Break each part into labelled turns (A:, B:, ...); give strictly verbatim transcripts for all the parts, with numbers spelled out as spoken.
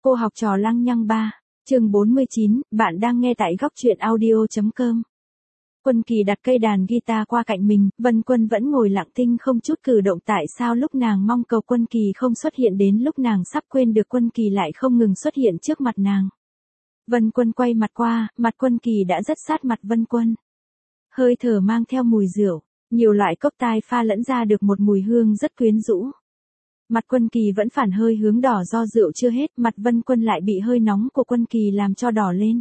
A: Cô học trò lăng nhăng ba, chương bốn mươi chín, bạn đang nghe tại góc truyện audio.com. Quân Kỳ đặt cây đàn guitar qua cạnh mình, Vân Quân vẫn ngồi lặng thinh không chút cử động. Tại sao lúc nàng mong cầu Quân Kỳ không xuất hiện đến lúc nàng sắp quên được Quân Kỳ lại không ngừng xuất hiện trước mặt nàng. Vân Quân quay mặt qua, mặt Quân Kỳ đã rất sát mặt Vân Quân. Hơi thở mang theo mùi rượu, nhiều loại cốc tai pha lẫn ra được một mùi hương rất quyến rũ. Mặt Quân Kỳ vẫn phản hơi hướng đỏ do rượu chưa hết, mặt Vân Quân lại bị hơi nóng của Quân Kỳ làm cho đỏ lên.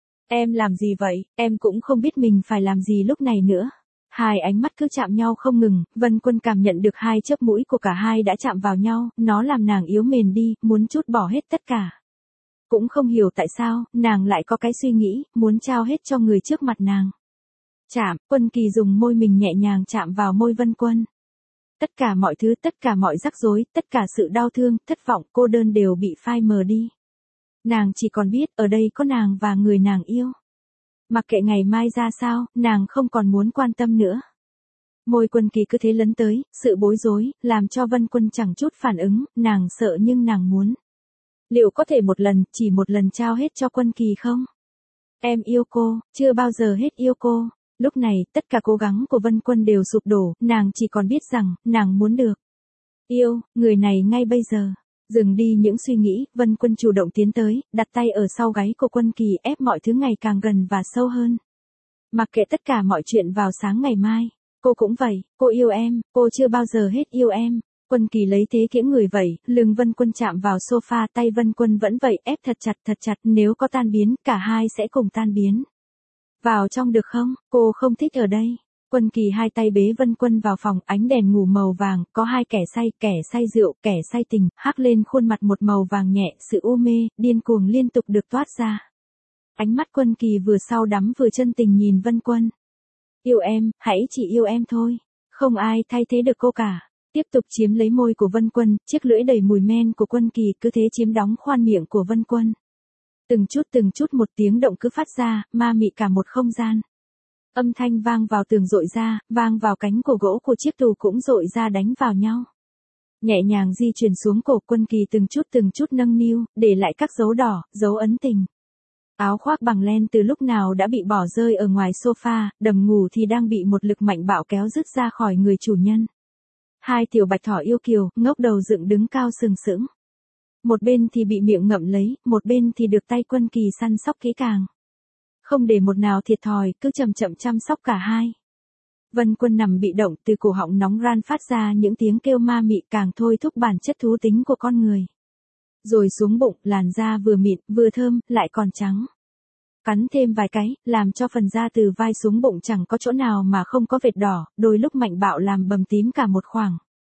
A: Em làm gì vậy, em cũng không biết mình phải làm gì lúc này nữa. Hai ánh mắt cứ chạm nhau không ngừng, Vân Quân cảm nhận được hai chớp mũi của cả hai đã chạm vào nhau, nó làm nàng yếu mềm đi, muốn trút bỏ hết tất cả. Cũng không hiểu tại sao, nàng lại có cái suy nghĩ, muốn trao hết cho người trước mặt nàng. Chạm, Quân Kỳ dùng môi mình nhẹ nhàng chạm vào môi Vân Quân. Tất cả mọi thứ, tất cả mọi rắc rối, tất cả sự đau thương, thất vọng, cô đơn đều bị phai mờ đi. Nàng chỉ còn biết, ở đây có nàng và người nàng yêu. Mặc kệ ngày mai ra sao, nàng không còn muốn quan tâm nữa. Môi Quân Kỳ cứ thế lấn tới, sự bối rối, làm cho Vân Quân chẳng chút phản ứng, nàng sợ nhưng nàng muốn. Liệu có thể một lần, chỉ một lần trao hết cho Quân Kỳ không? Em yêu cô, chưa bao giờ hết yêu cô. Lúc này, tất cả cố gắng của Vân Quân đều sụp đổ, nàng chỉ còn biết rằng, nàng muốn được. Yêu, người này ngay bây giờ. Dừng đi những suy nghĩ, Vân Quân chủ động tiến tới, đặt tay ở sau gáy của Quân Kỳ ép mọi thứ ngày càng gần và sâu hơn. Mặc kệ tất cả mọi chuyện vào sáng ngày mai. Cô cũng vậy, cô yêu em, cô chưa bao giờ hết yêu em. Quân Kỳ lấy thế kiễng người vậy, lưng Vân Quân chạm vào sofa, tay Vân Quân vẫn vậy, ép thật chặt thật chặt, nếu có tan biến, cả hai sẽ cùng tan biến. Vào trong được không, cô không thích ở đây. Quân Kỳ hai tay bế Vân Quân vào phòng, ánh đèn ngủ màu vàng, có hai kẻ say, kẻ say rượu, kẻ say tình, hắc lên khuôn mặt một màu vàng nhẹ, sự u mê, điên cuồng liên tục được toát ra. Ánh mắt Quân Kỳ vừa sau đắm vừa chân tình nhìn Vân Quân. Yêu em, hãy chỉ yêu em thôi. Không ai thay thế được cô cả. Tiếp tục chiếm lấy môi của Vân Quân, chiếc lưỡi đầy mùi men của Quân Kỳ cứ thế chiếm đóng khoan miệng của Vân Quân. Từng chút từng chút một tiếng động cứ phát ra, ma mị cả một không gian. Âm thanh vang vào tường dội ra, vang vào cánh của gỗ của chiếc tủ cũng dội ra đánh vào nhau. Nhẹ nhàng di chuyển xuống cổ Quân Kỳ từng chút từng chút nâng niu, để lại các dấu đỏ, dấu ấn tình. Áo khoác bằng len từ lúc nào đã bị bỏ rơi ở ngoài sofa, đầm ngủ thì đang bị một lực mạnh bạo kéo rứt ra khỏi người chủ nhân. Hai tiểu bạch thỏ yêu kiều, ngốc đầu dựng đứng cao sừng sững. Một bên thì bị miệng ngậm lấy, một bên thì được tay Quân Kỳ săn sóc kỹ càng. Không để một nào thiệt thòi, cứ chậm chậm chăm sóc cả hai. Vân Quân nằm bị động, từ cổ họng nóng ran phát ra những tiếng kêu ma mị càng thôi thúc bản chất thú tính của con người. Rồi xuống bụng, làn da vừa mịn, vừa thơm, lại còn trắng. Cắn thêm vài cái, làm cho phần da từ vai xuống bụng chẳng có chỗ nào mà không có vệt đỏ, đôi lúc mạnh bạo làm bầm tím cả một khoảng.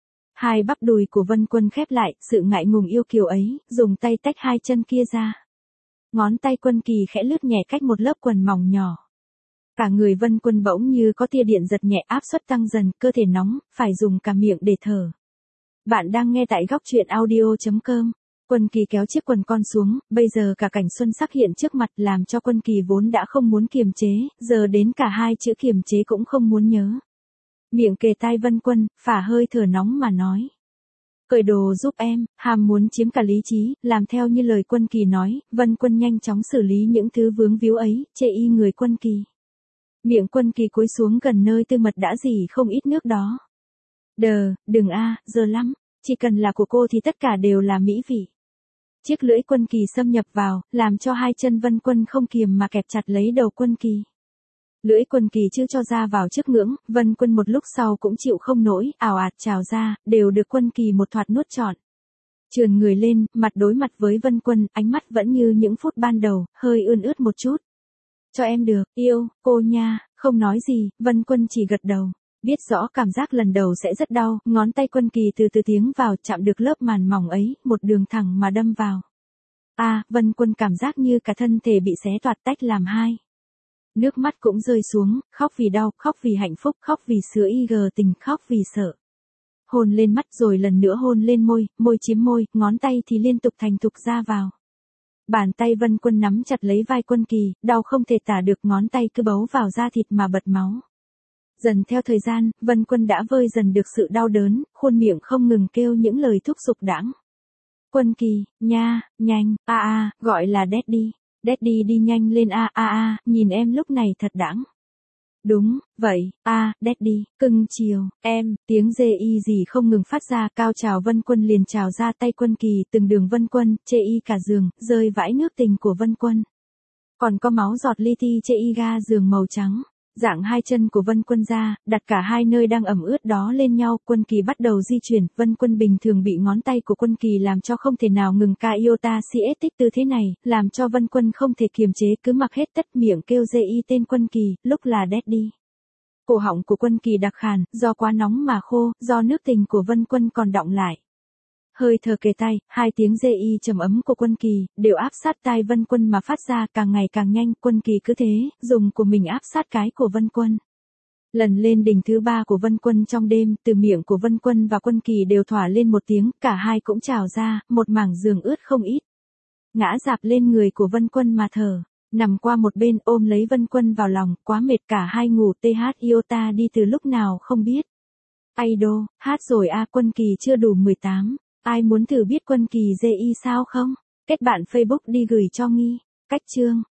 A: Hai bắp đùi của Vân Quân khép lại, sự ngại ngùng yêu kiều ấy, dùng tay tách hai chân kia ra. Ngón tay Quân Kỳ khẽ lướt nhẹ cách một lớp quần mỏng nhỏ. Cả người Vân Quân bỗng như có tia điện giật nhẹ, áp suất tăng dần, cơ thể nóng, phải dùng cả miệng để thở. Bạn đang nghe tại góc truyện audio.com. Quân Kỳ kéo chiếc quần con xuống, bây giờ cả cảnh xuân sắc hiện trước mặt làm cho Quân Kỳ vốn đã không muốn kiềm chế, giờ đến cả hai chữ kiềm chế cũng không muốn nhớ. Miệng kề tai Vân Quân, phả hơi thở nóng mà nói. Cởi đồ giúp em, ham muốn chiếm cả lý trí, làm theo như lời Quân Kỳ nói, Vân Quân nhanh chóng xử lý những thứ vướng víu ấy, chê y người Quân Kỳ. Miệng Quân Kỳ cúi xuống gần nơi tư mật đã dỉ không ít nước đó. Đờ, đừng a, giờ lắm, chỉ cần là của cô thì tất cả đều là mỹ vị. Chiếc lưỡi Quân Kỳ xâm nhập vào, làm cho hai chân Vân Quân không kiềm mà kẹp chặt lấy đầu Quân Kỳ. Lưỡi Quân Kỳ chưa cho ra vào trước ngưỡng, Vân Quân một lúc sau cũng chịu không nổi, ào ạt trào ra, đều được Quân Kỳ một thoạt nuốt trọn. Trườn người lên, mặt đối mặt với Vân Quân, ánh mắt vẫn như những phút ban đầu, hơi ươn ướt một chút. Cho em được, yêu, cô nha, không nói gì, Vân Quân chỉ gật đầu. Biết rõ cảm giác lần đầu sẽ rất đau, ngón tay Quân Kỳ từ từ tiến vào, chạm được lớp màn mỏng ấy, một đường thẳng mà đâm vào. A, à, Vân Quân cảm giác như cả thân thể bị xé toạc tách làm hai. Nước mắt cũng rơi xuống, khóc vì đau, khóc vì hạnh phúc, khóc vì sữa y gờ tình, khóc vì sợ. Hôn lên mắt rồi lần nữa hôn lên môi, môi chiếm môi, ngón tay thì liên tục thành thục ra vào. Bàn tay Vân Quân nắm chặt lấy vai Quân Kỳ, đau không thể tả được, ngón tay cứ bấu vào da thịt mà bật máu. Dần theo thời gian, Vân Quân đã vơi dần được sự đau đớn, khuôn miệng không ngừng kêu những lời thúc giục đãng. Quân Kỳ, nha, nhanh, a a, gọi là Daddy. Daddy đi nhanh lên a a a, nhìn em lúc này thật đãng. Đúng, vậy, a, Daddy, cưng chiều, em, tiếng dê y gì không ngừng phát ra, cao trào Vân Quân liền trào ra tay Quân Kỳ, từng đường Vân Quân, chê y cả giường, rơi vãi nước tình của Vân Quân. Còn có máu giọt li ti chê y ga giường màu trắng. Dạng hai chân của Vân Quân ra, đặt cả hai nơi đang ẩm ướt đó lên nhau, Quân Kỳ bắt đầu di chuyển, Vân Quân bình thường bị ngón tay của Quân Kỳ làm cho không thể nào ngừng ca iota siết tích tư thế này, làm cho Vân Quân không thể kiềm chế cứ mặc hết tất miệng kêu dê y tên Quân Kỳ, lúc là Daddy. Cổ họng của Quân Kỳ đặc khàn, do quá nóng mà khô, do nước tình của Vân Quân còn đọng lại. Hơi thở kề tay, hai tiếng dê y trầm ấm của Quân Kỳ, đều áp sát tai Vân Quân mà phát ra càng ngày càng nhanh, Quân Kỳ cứ thế, dùng của mình áp sát cái của Vân Quân. Lần lên đỉnh thứ ba của Vân Quân trong đêm, từ miệng của Vân Quân và Quân Kỳ đều thỏa lên một tiếng, cả hai cũng trào ra, một mảng giường ướt không ít. Ngã dạp lên người của Vân Quân mà thở, nằm qua một bên ôm lấy Vân Quân vào lòng, quá mệt cả hai ngủ th iota đi từ lúc nào không biết. Idol, hát rồi a Quân Kỳ chưa đủ mười tám. Ai muốn thử biết Quân Kỳ dê y sao không? Kết bạn Facebook đi gửi cho Nghi. Cách chương